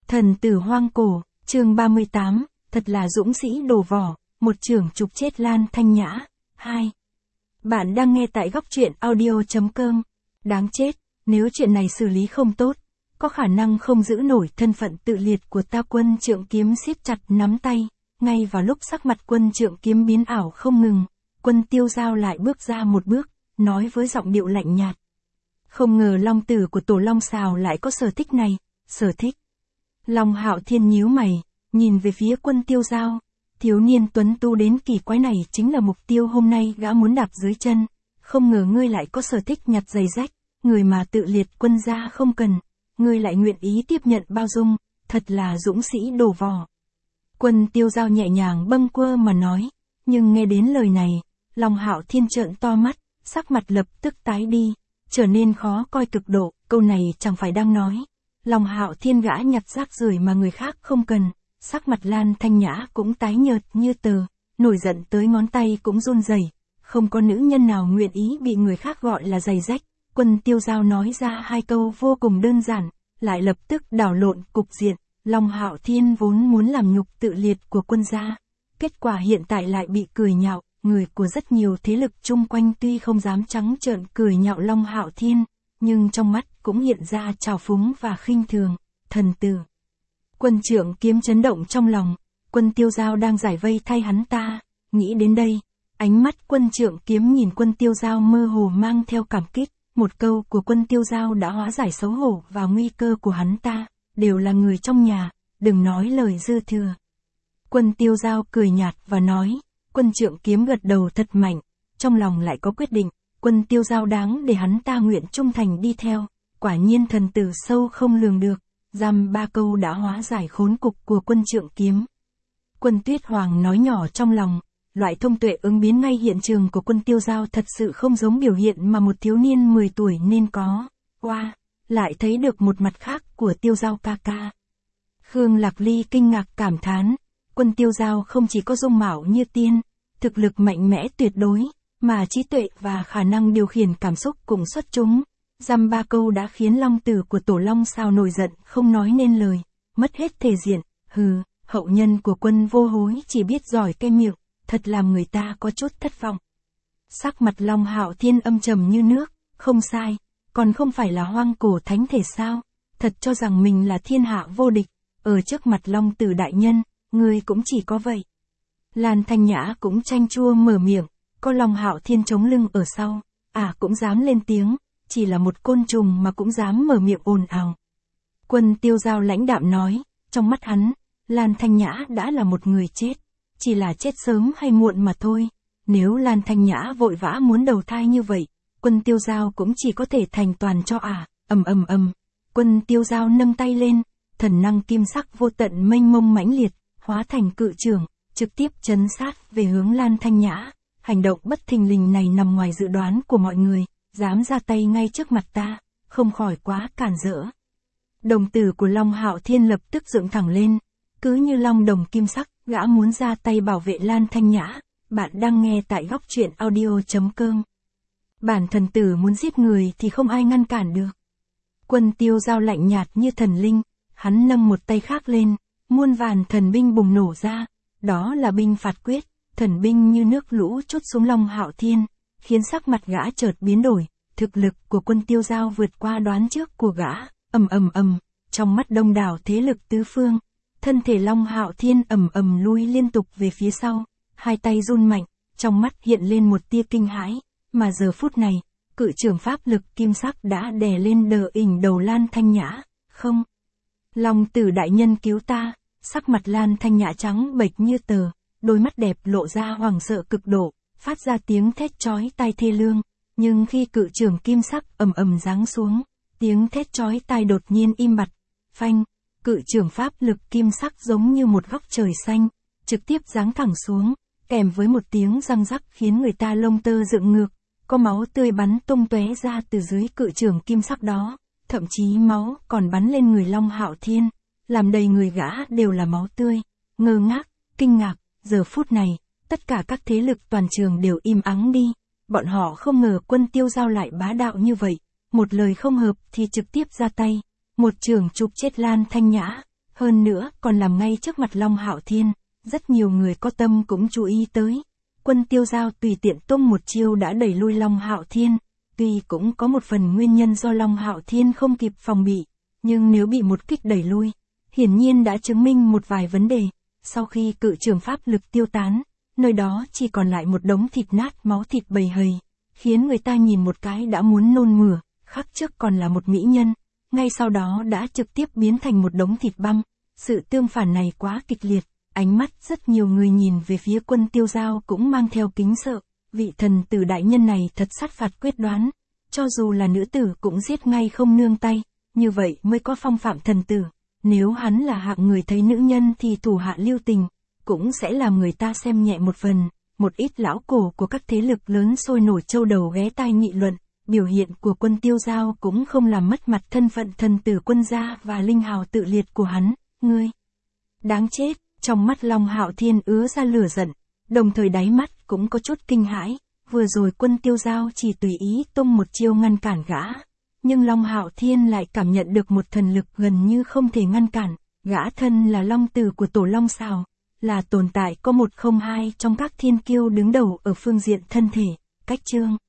Thần tử hoang cổ, chương 38, thật là dũng sĩ đồ vỏ, một chưởng chụp chết Lan Thanh Nhã. 2. Bạn đang nghe tại góc truyện audio.com. Đáng chết, nếu chuyện này xử lý không tốt, có khả năng không giữ nổi thân phận tự liệt của ta. Quân Trượng Kiếm siết chặt nắm tay, ngay vào lúc sắc mặt Quân Trượng Kiếm biến ảo không ngừng, Quân Tiêu Giao lại bước ra một bước, nói với giọng điệu lạnh nhạt. Không ngờ long tử của Tổ Long Sào lại có sở thích này, sở thích. Long Hạo Thiên nhíu mày, nhìn về phía Quân Tiêu Giao, thiếu niên tuấn tu đến kỳ quái này chính là mục tiêu hôm nay gã muốn đạp dưới chân, không ngờ ngươi lại có sở thích nhặt giày rách, người mà tự liệt quân gia không cần, ngươi lại nguyện ý tiếp nhận bao dung, thật là dũng sĩ đồ vỏ. Quân Tiêu Giao nhẹ nhàng bâng quơ mà nói, nhưng nghe đến lời này, Long Hạo Thiên trợn to mắt, sắc mặt lập tức tái đi, trở nên khó coi cực độ, câu này chẳng phải đang nói. Long Hạo Thiên gã nhặt rác rưởi mà người khác không cần, sắc mặt Lan Thanh Nhã cũng tái nhợt như tờ, nổi giận tới ngón tay cũng run rẩy. Không có nữ nhân nào nguyện ý bị người khác gọi là giày rách. Quân Tiêu Giao nói ra hai câu vô cùng đơn giản, lại lập tức đảo lộn cục diện. Long Hạo Thiên vốn muốn làm nhục tự liệt của quân gia, kết quả hiện tại lại bị cười nhạo. Người của rất nhiều thế lực chung quanh tuy không dám trắng trợn cười nhạo Long Hạo Thiên, nhưng trong mắt cũng hiện ra trào phúng và khinh thường. Thần tử. Quân Trượng Kiếm chấn động trong lòng, Quân Tiêu Giao đang giải vây thay hắn ta, nghĩ đến đây, ánh mắt Quân Trượng Kiếm nhìn Quân Tiêu Giao mơ hồ mang theo cảm kích, một câu của Quân Tiêu Giao đã hóa giải xấu hổ và nguy cơ của hắn ta, đều là người trong nhà, đừng nói lời dư thừa. Quân Tiêu Giao cười nhạt và nói, Quân Trượng Kiếm gật đầu thật mạnh, trong lòng lại có quyết định, Quân Tiêu Giao đáng để hắn ta nguyện trung thành đi theo, quả nhiên thần tử sâu không lường được, dăm ba câu đã hóa giải khốn cục của Quân Trượng Kiếm. Quân Tuyết Hoàng nói nhỏ trong lòng, loại thông tuệ ứng biến ngay hiện trường của Quân Tiêu Giao thật sự không giống biểu hiện mà một thiếu niên 10 tuổi nên có. Wow, lại thấy được một mặt khác của Tiêu Giao ca ca. Khương Lạc Ly kinh ngạc cảm thán, Quân Tiêu Giao không chỉ có dung mạo như tiên, thực lực mạnh mẽ tuyệt đối, mà trí tuệ và khả năng điều khiển cảm xúc cũng xuất chúng. Dăm ba câu đã khiến long tử của Tổ Long Sào nổi giận không nói nên lời, mất hết thể diện. Hừ, hậu nhân của Quân Vô Hối chỉ biết giỏi cay miệng, thật làm người ta có chút thất vọng. Sắc mặt Long Hạo Thiên âm trầm như nước, không sai, còn không phải là hoang cổ thánh thể sao, thật cho rằng mình là thiên hạ vô địch, ở trước mặt long tử đại nhân, ngươi cũng chỉ có vậy. Lan Thanh Nhã cũng chanh chua mở miệng, có Long Hạo Thiên chống lưng ở sau, cũng dám lên tiếng, chỉ là một côn trùng mà cũng dám mở miệng ồn ào. Quân Tiêu Giao lãnh đạm nói, trong mắt hắn, Lan Thanh Nhã đã là một người chết, chỉ là chết sớm hay muộn mà thôi. Nếu Lan Thanh Nhã vội vã muốn đầu thai như vậy, Quân Tiêu Giao cũng chỉ có thể thành toàn cho Quân Tiêu Giao nâng tay lên, thần năng kim sắc vô tận mênh mông mãnh liệt, hóa thành cự chưởng, trực tiếp chấn sát về hướng Lan Thanh Nhã. Hành động bất thình lình này nằm ngoài dự đoán của mọi người, dám ra tay ngay trước mặt ta, không khỏi quá cản rỡ. Đồng tử của Long Hạo Thiên lập tức dựng thẳng lên, cứ như long đồng kim sắc, gã muốn ra tay bảo vệ Lan Thanh Nhã. Bạn đang nghe tại góc truyện audio.com. Bản thần tử muốn giết người thì không ai ngăn cản được. Quân Tiêu Giao lạnh nhạt như thần linh, hắn nâng một tay khác lên, muôn vàn thần binh bùng nổ ra, đó là binh phạt quyết, thần binh như nước lũ trút xuống Long Hạo Thiên, khiến sắc mặt gã chợt biến đổi, thực lực của Quân Tiêu Giao vượt qua đoán trước của gã. Trong mắt đông đảo thế lực tứ phương, thân thể Long Hạo Thiên lui liên tục về phía sau, hai tay run mạnh, trong mắt hiện lên một tia kinh hãi, mà giờ phút này, cự chưởng pháp lực kim sắc đã đè lên đỉnh đầu Lan Thanh Nhã. Không, Long tử đại nhân cứu ta. Sắc mặt Lan Thanh Nhã trắng bệch như tờ, đôi mắt đẹp lộ ra hoảng sợ cực độ, phát ra tiếng thét chói tai thê lương, nhưng khi cự chưởng kim sắc giáng xuống, tiếng thét chói tai đột nhiên im bặt. Phanh, cự chưởng pháp lực kim sắc giống như một góc trời xanh, trực tiếp giáng thẳng xuống, kèm với một tiếng răng rắc khiến người ta lông tơ dựng ngược, có máu tươi bắn tung tóe ra từ dưới cự chưởng kim sắc đó, thậm chí máu còn bắn lên người Long Hạo Thiên, làm đầy người gã đều là máu tươi. Ngơ ngác, kinh ngạc, giờ phút này, tất cả các thế lực toàn trường đều im ắng đi, bọn họ không ngờ Quân Tiêu Giao lại bá đạo như vậy, một lời không hợp thì trực tiếp ra tay, một chưởng chụp chết Lan Thanh Nhã. Hơn nữa, còn làm ngay trước mặt Long Hạo Thiên, rất nhiều người có tâm cũng chú ý tới. Quân Tiêu Dao tùy tiện tung một chiêu đã đẩy lui Long Hạo Thiên, tuy cũng có một phần nguyên nhân do Long Hạo Thiên không kịp phòng bị, nhưng nếu bị một kích đẩy lui, hiển nhiên đã chứng minh một vài vấn đề. Sau khi cự trường pháp lực tiêu tán, nơi đó chỉ còn lại một đống thịt nát máu thịt bầy hầy, khiến người ta nhìn một cái đã muốn nôn mửa, khắc trước còn là một mỹ nhân, ngay sau đó đã trực tiếp biến thành một đống thịt băm. Sự tương phản này quá kịch liệt, ánh mắt rất nhiều người nhìn về phía Quân Tiêu Dao cũng mang theo kính sợ, vị thần tử đại nhân này thật sát phạt quyết đoán, cho dù là nữ tử cũng giết ngay không nương tay, như vậy mới có phong phạm thần tử. Nếu hắn là hạng người thấy nữ nhân thì thủ hạ lưu tình, cũng sẽ làm người ta xem nhẹ một phần. Một ít lão cổ của các thế lực lớn sôi nổi châu đầu ghé tai nghị luận, biểu hiện của Quân Tiêu Dao cũng không làm mất mặt thân phận thần tử quân gia và linh hào tự liệt của hắn. Ngươi đáng chết. Trong mắt Long Hạo Thiên ứa ra lửa giận, đồng thời đáy mắt cũng có chút kinh hãi. Vừa rồi Quân Tiêu Dao chỉ tùy ý tung một chiêu ngăn cản gã, nhưng Long Hạo Thiên lại cảm nhận được một thần lực gần như không thể ngăn cản. Gã thân là long tử của tổ Long Sào, là tồn tại có một không hai trong các thiên kiêu đứng đầu ở phương diện thân thể, cách chương.